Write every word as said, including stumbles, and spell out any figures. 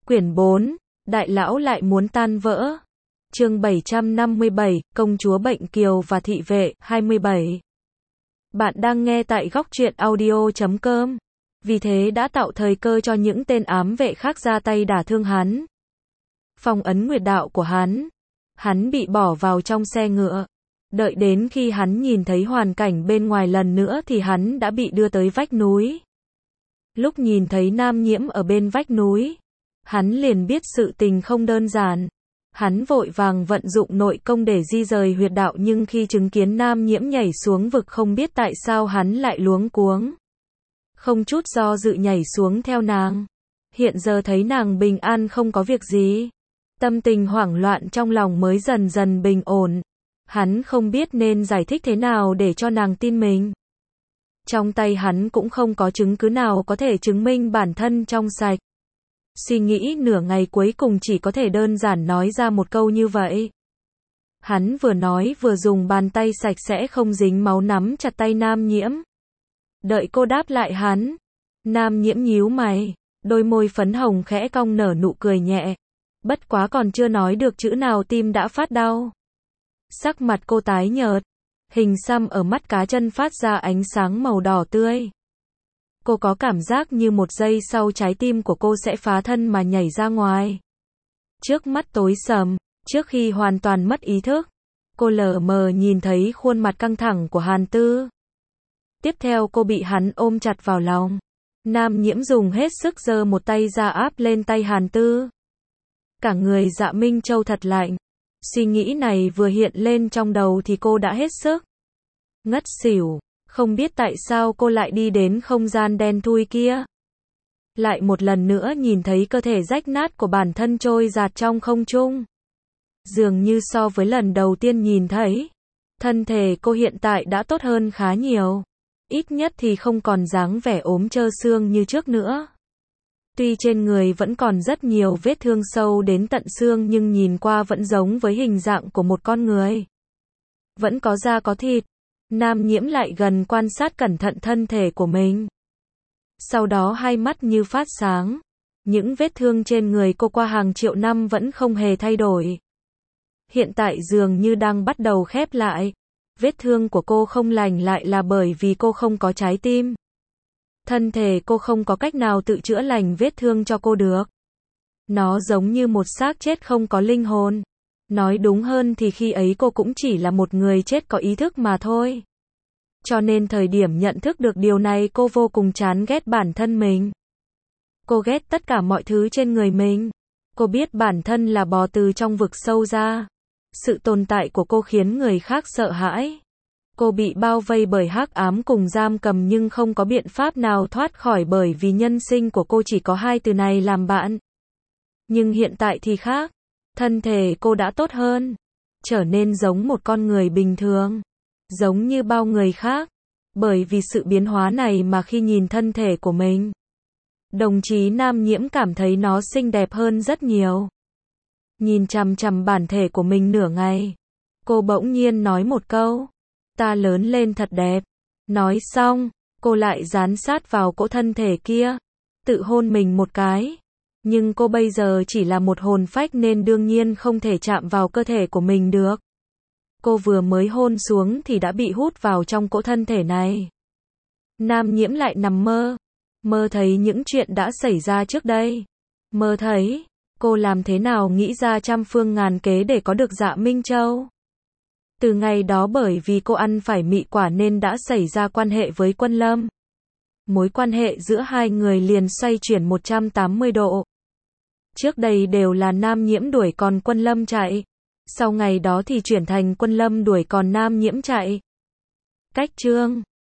Quyển bốn, Đại lão lại muốn tan vỡ. Chương bảy trăm năm mươi bảy, Công chúa Bệnh Kiều và Thị vệ, hai mươi bảy. Bạn đang nghe tại góc truyện audio chấm com. Vì thế đã tạo thời cơ cho những tên ám vệ khác ra tay đả thương hắn. Phong ấn nguyệt đạo của hắn. Hắn bị bỏ vào trong xe ngựa. Đợi đến khi hắn nhìn thấy hoàn cảnh bên ngoài lần nữa thì hắn đã bị đưa tới vách núi. Lúc nhìn thấy Nam Nhiễm ở bên vách núi, hắn liền biết sự tình không đơn giản. Hắn vội vàng vận dụng nội công để di rời huyệt đạo, nhưng khi chứng kiến Nam Nhiễm nhảy xuống vực không biết tại sao hắn lại luống cuống. Không chút do dự nhảy xuống theo nàng. Hiện giờ thấy nàng bình an không có việc gì. Tâm tình hoảng loạn trong lòng mới dần dần bình ổn. Hắn không biết nên giải thích thế nào để cho nàng tin mình. Trong tay hắn cũng không có chứng cứ nào có thể chứng minh bản thân trong sạch. Suy nghĩ nửa ngày cuối cùng chỉ có thể đơn giản nói ra một câu như vậy. Hắn vừa nói vừa dùng bàn tay sạch sẽ không dính máu nắm chặt tay Nam Nhiễm. Đợi cô đáp lại hắn. Nam Nhiễm nhíu mày, đôi môi phấn hồng khẽ cong nở nụ cười nhẹ. Bất quá còn chưa nói được chữ nào tim đã phát đau. Sắc mặt cô tái nhợt, hình xăm ở mắt cá chân phát ra ánh sáng màu đỏ tươi. Cô có cảm giác như một giây sau trái tim của cô sẽ phá thân mà nhảy ra ngoài. Trước mắt tối sầm, trước khi hoàn toàn mất ý thức, cô lờ mờ nhìn thấy khuôn mặt căng thẳng của Hàn Tư. Tiếp theo cô bị hắn ôm chặt vào lòng. Nam Nhiễm dùng hết sức giơ một tay ra áp lên tay Hàn Tư. Cả người Dạ Minh Châu thật lạnh. Suy nghĩ này vừa hiện lên trong đầu thì cô đã hết sức ngất xỉu. Không biết tại sao cô lại đi đến không gian đen thui kia. Lại một lần nữa nhìn thấy cơ thể rách nát của bản thân trôi dạt trong không trung. Dường như so với lần đầu tiên nhìn thấy, thân thể cô hiện tại đã tốt hơn khá nhiều. Ít nhất thì không còn dáng vẻ ốm trơ xương như trước nữa. Tuy trên người vẫn còn rất nhiều vết thương sâu đến tận xương nhưng nhìn qua vẫn giống với hình dạng của một con người. Vẫn có da có thịt. Nam Nhiễm lại gần quan sát cẩn thận thân thể của mình. Sau đó hai mắt như phát sáng. Những vết thương trên người cô qua hàng triệu năm vẫn không hề thay đổi. Hiện tại dường như đang bắt đầu khép lại. Vết thương của cô không lành lại là bởi vì cô không có trái tim. Thân thể cô không có cách nào tự chữa lành vết thương cho cô được. Nó giống như một xác chết không có linh hồn. Nói đúng hơn thì khi ấy cô cũng chỉ là một người chết có ý thức mà thôi. Cho nên thời điểm nhận thức được điều này cô vô cùng chán ghét bản thân mình. Cô ghét tất cả mọi thứ trên người mình. Cô biết bản thân là bò từ trong vực sâu ra. Sự tồn tại của cô khiến người khác sợ hãi. Cô bị bao vây bởi hắc ám cùng giam cầm nhưng không có biện pháp nào thoát khỏi bởi vì nhân sinh của cô chỉ có hai từ này làm bạn. Nhưng hiện tại thì khác. Thân thể cô đã tốt hơn. Trở nên giống một con người bình thường. Giống như bao người khác. Bởi vì sự biến hóa này mà khi nhìn thân thể của mình, đồng chí Nam Nhiễm cảm thấy nó xinh đẹp hơn rất nhiều. Nhìn chằm chằm bản thể của mình nửa ngày. Cô bỗng nhiên nói một câu. Ta lớn lên thật đẹp. Nói xong, cô lại dán sát vào cỗ thân thể kia. Tự hôn mình một cái. Nhưng cô bây giờ chỉ là một hồn phách nên đương nhiên không thể chạm vào cơ thể của mình được. Cô vừa mới hôn xuống thì đã bị hút vào trong cỗ thân thể này. Nam Nhiễm lại nằm mơ. Mơ thấy những chuyện đã xảy ra trước đây. Mơ thấy, cô làm thế nào nghĩ ra trăm phương ngàn kế để có được Dạ Minh Châu. Từ ngày đó bởi vì cô ăn phải mị quả nên đã xảy ra quan hệ với Quân Lâm. Mối quan hệ giữa hai người liền xoay chuyển một trăm tám mươi độ. Trước đây đều là Nam Nhiễm đuổi còn Quân Lâm chạy. Sau ngày đó thì chuyển thành Quân Lâm đuổi còn Nam Nhiễm chạy. Cách chương